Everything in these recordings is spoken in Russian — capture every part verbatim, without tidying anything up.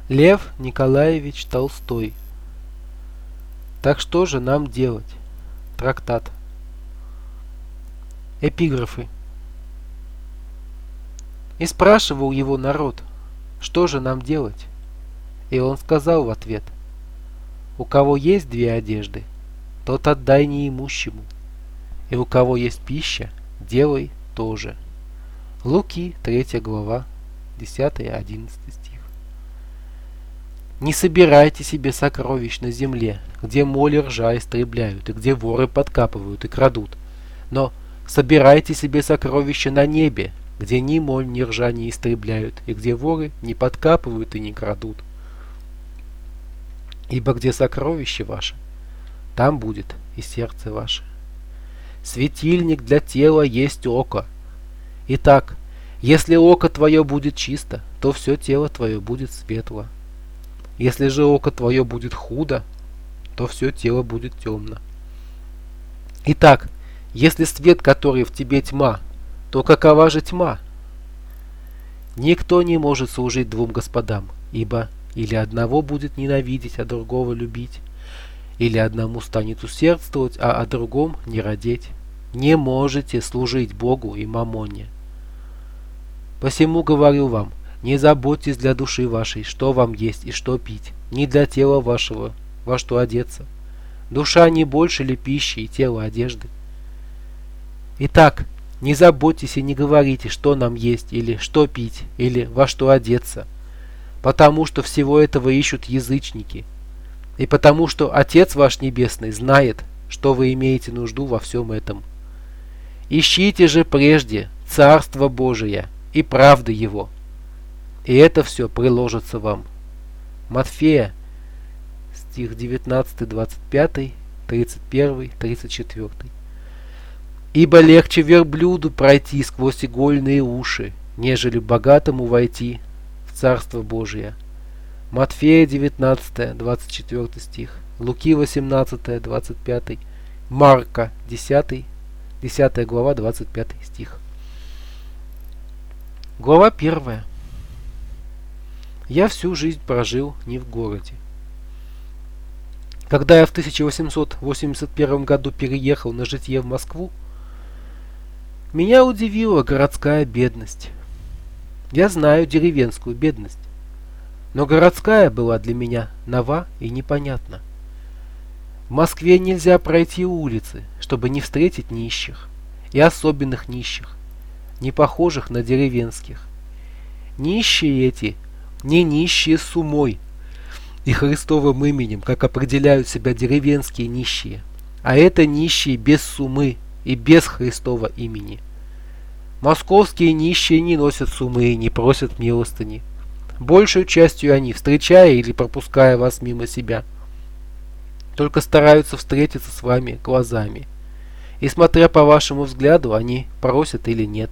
Лев Николаевич Толстой. Так что же нам делать? Трактат. Эпиграфы. И спрашивал его народ, что же нам делать? И он сказал в ответ: у кого есть две одежды, тот отдай неимущему, и у кого есть пища, делай то же. Луки, третья глава, десятый-одиннадцатый стих. Не собирайте себе сокровищ на земле, где моль и ржа истребляют, и где воры подкапывают и крадут, но собирайте себе сокровища на небе, где ни моль, ни ржа не истребляют, и где воры не подкапывают и не крадут. Ибо где сокровище ваше, там будет и сердце ваше. Светильник для тела есть око. Итак, если око твое будет чисто, то все тело твое будет светло. Если же око твое будет худо, то все тело будет темно. Итак, если свет, который в тебе тьма, то какова же тьма? Никто не может служить двум господам, ибо или одного будет ненавидеть, а другого любить, или одному станет усердствовать, а о другом не радеть. Не можете служить Богу и мамоне. Посему говорю вам, не заботьтесь для души вашей, что вам есть и что пить, ни для тела вашего, во что одеться. Душа не больше ли пищи и тело одежды? Итак, не заботьтесь и не говорите, что нам есть, или что пить, или во что одеться, потому что всего этого ищут язычники, и потому что Отец ваш Небесный знает, что вы имеете нужду во всем этом. Ищите же прежде Царство Божие и правды Его, и это все приложится вам. Матфея, стих девятнадцатый, двадцать пятый, тридцать первый, тридцать четвёртый. Ибо легче верблюду пройти сквозь игольные уши, нежели богатому войти в Царство Божие. Матфея девятнадцатый, двадцать четвёртый стих, Луки восемнадцатый, двадцать пятый, Марка десятый, десятая глава, двадцать пятый стих. Глава первая. Я всю жизнь прожил не в городе. Когда я в тысяча восемьсот восемьдесят первом году переехал на житье в Москву, меня удивила городская бедность. Я знаю деревенскую бедность, но городская была для меня нова и непонятна. В Москве нельзя пройти улицы, чтобы не встретить нищих, и особенных нищих, не похожих на деревенских. Нищие эти не нищие с умой и Христовым именем, как определяют себя деревенские нищие, а это нищие без сумы и без Христова имени. Московские нищие не носят сумы и не просят милостыни. Большую частью они, встречая или пропуская вас мимо себя, только стараются встретиться с вами глазами. И смотря по вашему взгляду, они просят или нет.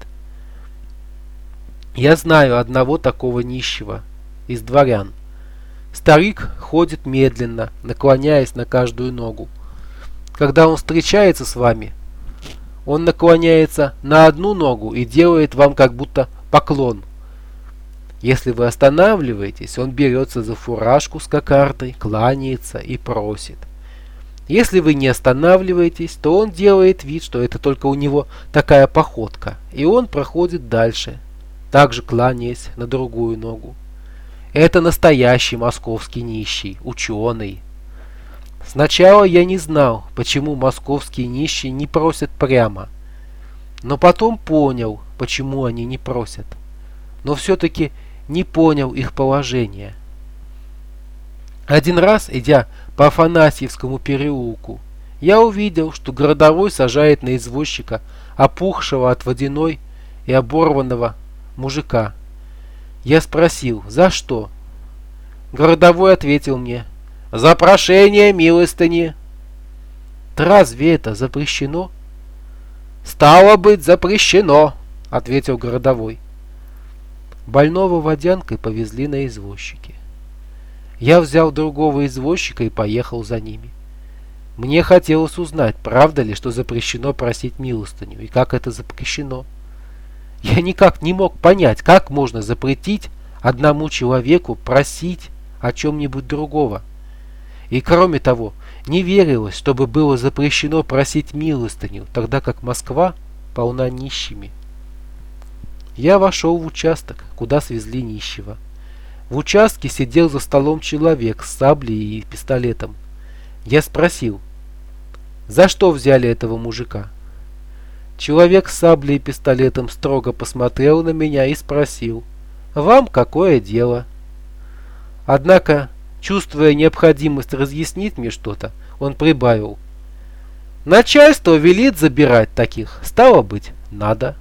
Я знаю одного такого нищего из дворян. Старик ходит медленно, наклоняясь на каждую ногу. Когда он встречается с вами, он наклоняется на одну ногу и делает вам как будто поклон. Если вы останавливаетесь, он берется за фуражку с кокардой, кланяется и просит. Если вы не останавливаетесь, то он делает вид, что это только у него такая походка, и он проходит дальше, также кланяясь на другую ногу. Это настоящий московский нищий, ученый. Сначала я не знал, почему московские нищие не просят прямо, но потом понял, почему они не просят, но все-таки не понял их положения. Один раз, идя по Афанасьевскому переулку, я увидел, что городовой сажает на извозчика опухшего от водяной и оборванного мужика. Я спросил, за что? Городовой ответил мне: за прошение милостыни. Да разве это запрещено? Стало быть, запрещено, ответил городовой. Больного водянкой повезли на извозчике. Я взял другого извозчика и поехал за ними. Мне хотелось узнать, правда ли, что запрещено просить милостыню, и как это запрещено. Я никак не мог понять, как можно запретить одному человеку просить о чем-нибудь другого. И кроме того, не верилось, чтобы было запрещено просить милостыню, тогда как Москва полна нищими. Я вошел в участок, куда свезли нищего. В участке сидел за столом человек с саблей и пистолетом. Я спросил: «За что взяли этого мужика?» Человек с саблей и пистолетом строго посмотрел на меня и спросил: «Вам какое дело?» Однако, чувствуя необходимость разъяснить мне что-то, он прибавил: «Начальство велит забирать таких, стало быть, надо».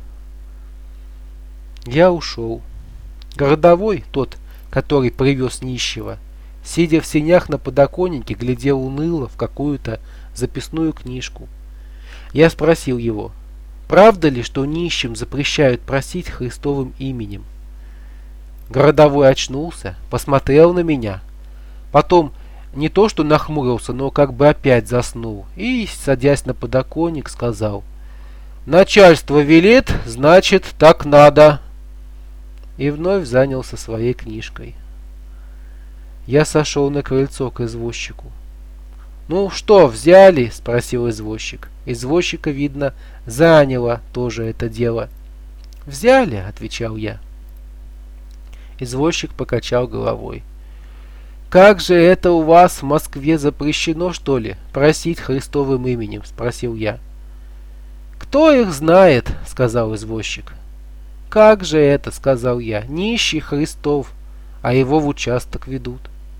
Я ушел. Городовой, тот, который привез нищего, сидя в сенях на подоконнике, глядел уныло в какую-то записную книжку. Я спросил его: правда ли, что нищим запрещают просить Христовым именем? Городовой очнулся, посмотрел на меня, потом не то что нахмурился, но как бы опять заснул и, садясь на подоконник, сказал: «Начальство велит, значит, так надо», и вновь занялся своей книжкой. Я сошел на крыльцо к извозчику. «Ну что, взяли?» — спросил извозчик. Извозчика, видно, заняло тоже это дело. «Взяли», — отвечал я. Извозчик покачал головой. «Как же это у вас в Москве запрещено, что ли, просить Христовым именем?» — спросил я. «Кто их знает?» — сказал извозчик. «Как же это?» — сказал я. «Нищий Христов, а его в участок ведут».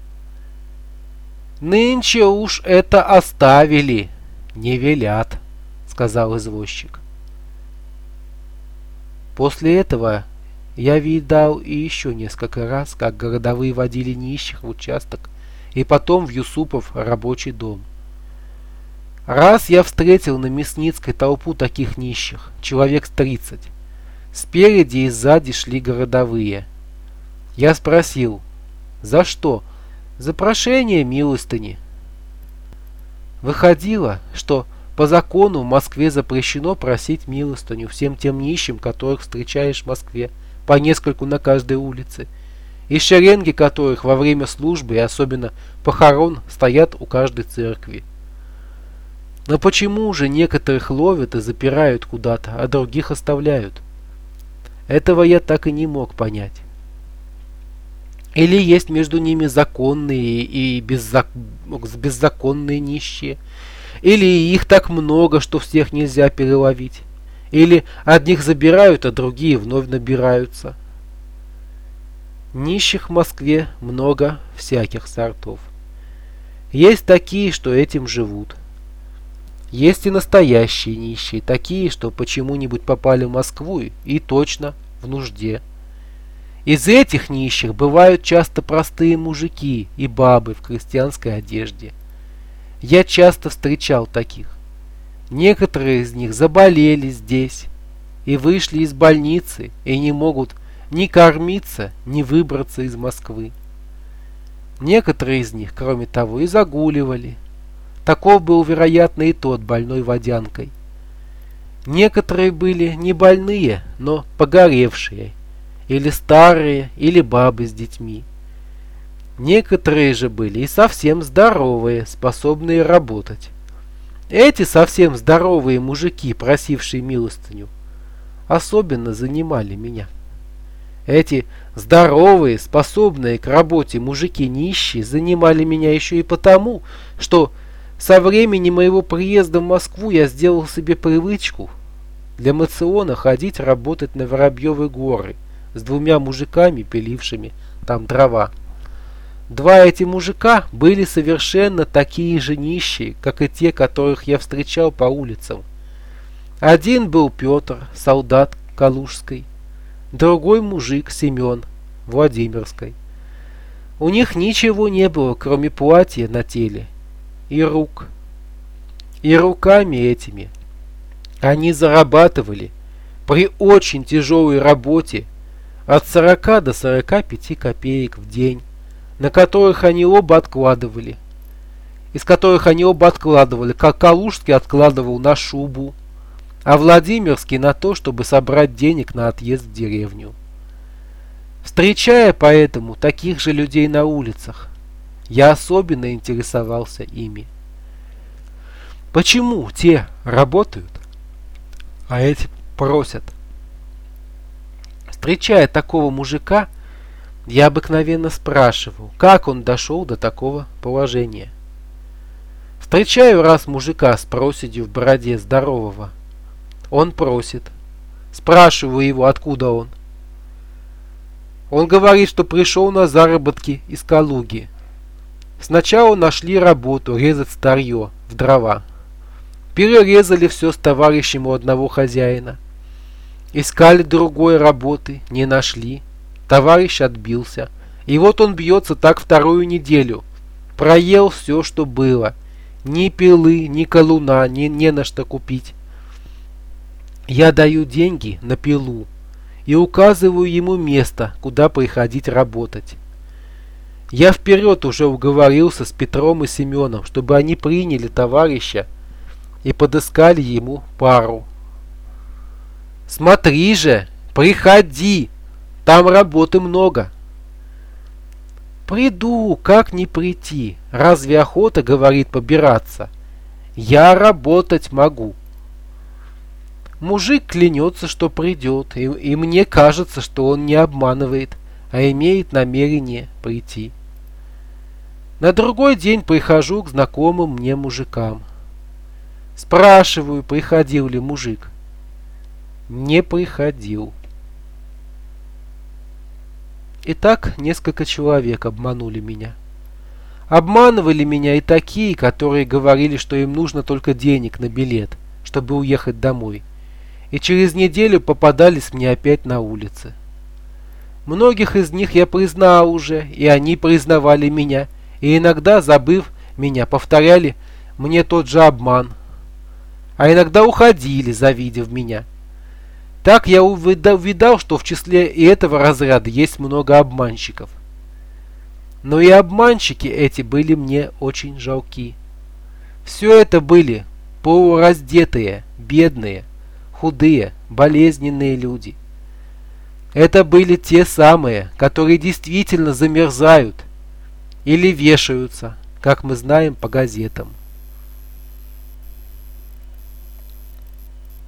«Нынче уж это оставили, не велят», — сказал извозчик. После этого я видал и еще несколько раз, как городовые водили нищих в участок и потом в Юсупов рабочий дом. Раз я встретил на Мясницкой толпу таких нищих, человек тридцать. Спереди и сзади шли городовые. Я спросил: «За что?» «За прошение милостыни». Выходило, что по закону в Москве запрещено просить милостыню всем тем нищим, которых встречаешь в Москве, по нескольку на каждой улице, и шеренги которых во время службы и особенно похорон стоят у каждой церкви. Но почему же некоторых ловят и запирают куда-то, а других оставляют? Этого я так и не мог понять. Или есть между ними законные и беззак... беззаконные нищие, или их так много, что всех нельзя переловить, или одних забирают, а другие вновь набираются. Нищих в Москве много всяких сортов. Есть такие, что этим живут. Есть и настоящие нищие, такие, что почему-нибудь попали в Москву и точно в нужде. Из этих нищих бывают часто простые мужики и бабы в крестьянской одежде. Я часто встречал таких. Некоторые из них заболели здесь и вышли из больницы и не могут ни кормиться, ни выбраться из Москвы. Некоторые из них, кроме того, и загуливали. Таков был, вероятно, и тот больной водянкой. Некоторые были не больные, но погоревшие, или старые, или бабы с детьми. Некоторые же были и совсем здоровые, способные работать. Эти совсем здоровые мужики, просившие милостыню, особенно занимали меня. Эти здоровые, способные к работе мужики нищие занимали меня еще и потому, что со времени моего приезда в Москву я сделал себе привычку для мациона ходить работать на Воробьевы горы с двумя мужиками, пилившими там дрова. Два эти мужика были совершенно такие же нищие, как и те, которых я встречал по улицам. Один был Петр, солдат Калужской, другой мужик Семен, Владимирской. У них ничего не было, кроме платья на теле и рук. И руками этими они зарабатывали при очень тяжелой работе от сорока до сорока пяти копеек в день, на которых они оба откладывали, из которых они оба откладывали, как Калужский откладывал на шубу, а Владимирский на то, чтобы собрать денег на отъезд в деревню. Встречая поэтому таких же людей на улицах, Я особенно интересовался ими. Почему те работают, а эти просят? Встречая такого мужика, я обыкновенно спрашиваю, как он дошел до такого положения. Встречаю раз мужика с проседью в бороде здорового. Он просит. Спрашиваю его, откуда он. Он говорит, что пришел на заработки из Калуги. Сначала нашли работу резать старье в дрова. Перерезали все с товарищем у одного хозяина. Искали другой работы, не нашли. Товарищ отбился. И вот он бьется так вторую неделю. Проел все, что было. Ни пилы, ни колуна, ни, не на что купить. Я даю деньги на пилу и указываю ему место, куда приходить работать. Я вперед уже уговорился с Петром и Семеном, чтобы они приняли товарища и подыскали ему пару. «Смотри же, приходи, там работы много». «Приду, как не прийти? Разве охота, — говорит, — побираться? Я работать могу». Мужик клянется, что придет, и, и мне кажется, что он не обманывает, а имеет намерение прийти. На другой день прихожу к знакомым мне мужикам. Спрашиваю, приходил ли мужик. Не приходил. Итак, несколько человек обманули меня. Обманывали меня и такие, которые говорили, что им нужно только денег на билет, чтобы уехать домой. И через неделю попадались мне опять на улице. Многих из них я признал уже, и они признавали меня, и иногда, забыв меня, повторяли мне тот же обман. А иногда уходили, завидев меня. Так я увидал, что в числе и этого разряда есть много обманщиков. Но и обманщики эти были мне очень жалки. Все это были полураздетые, бедные, худые, болезненные люди. Это были те самые, которые действительно замерзают или вешаются, как мы знаем по газетам.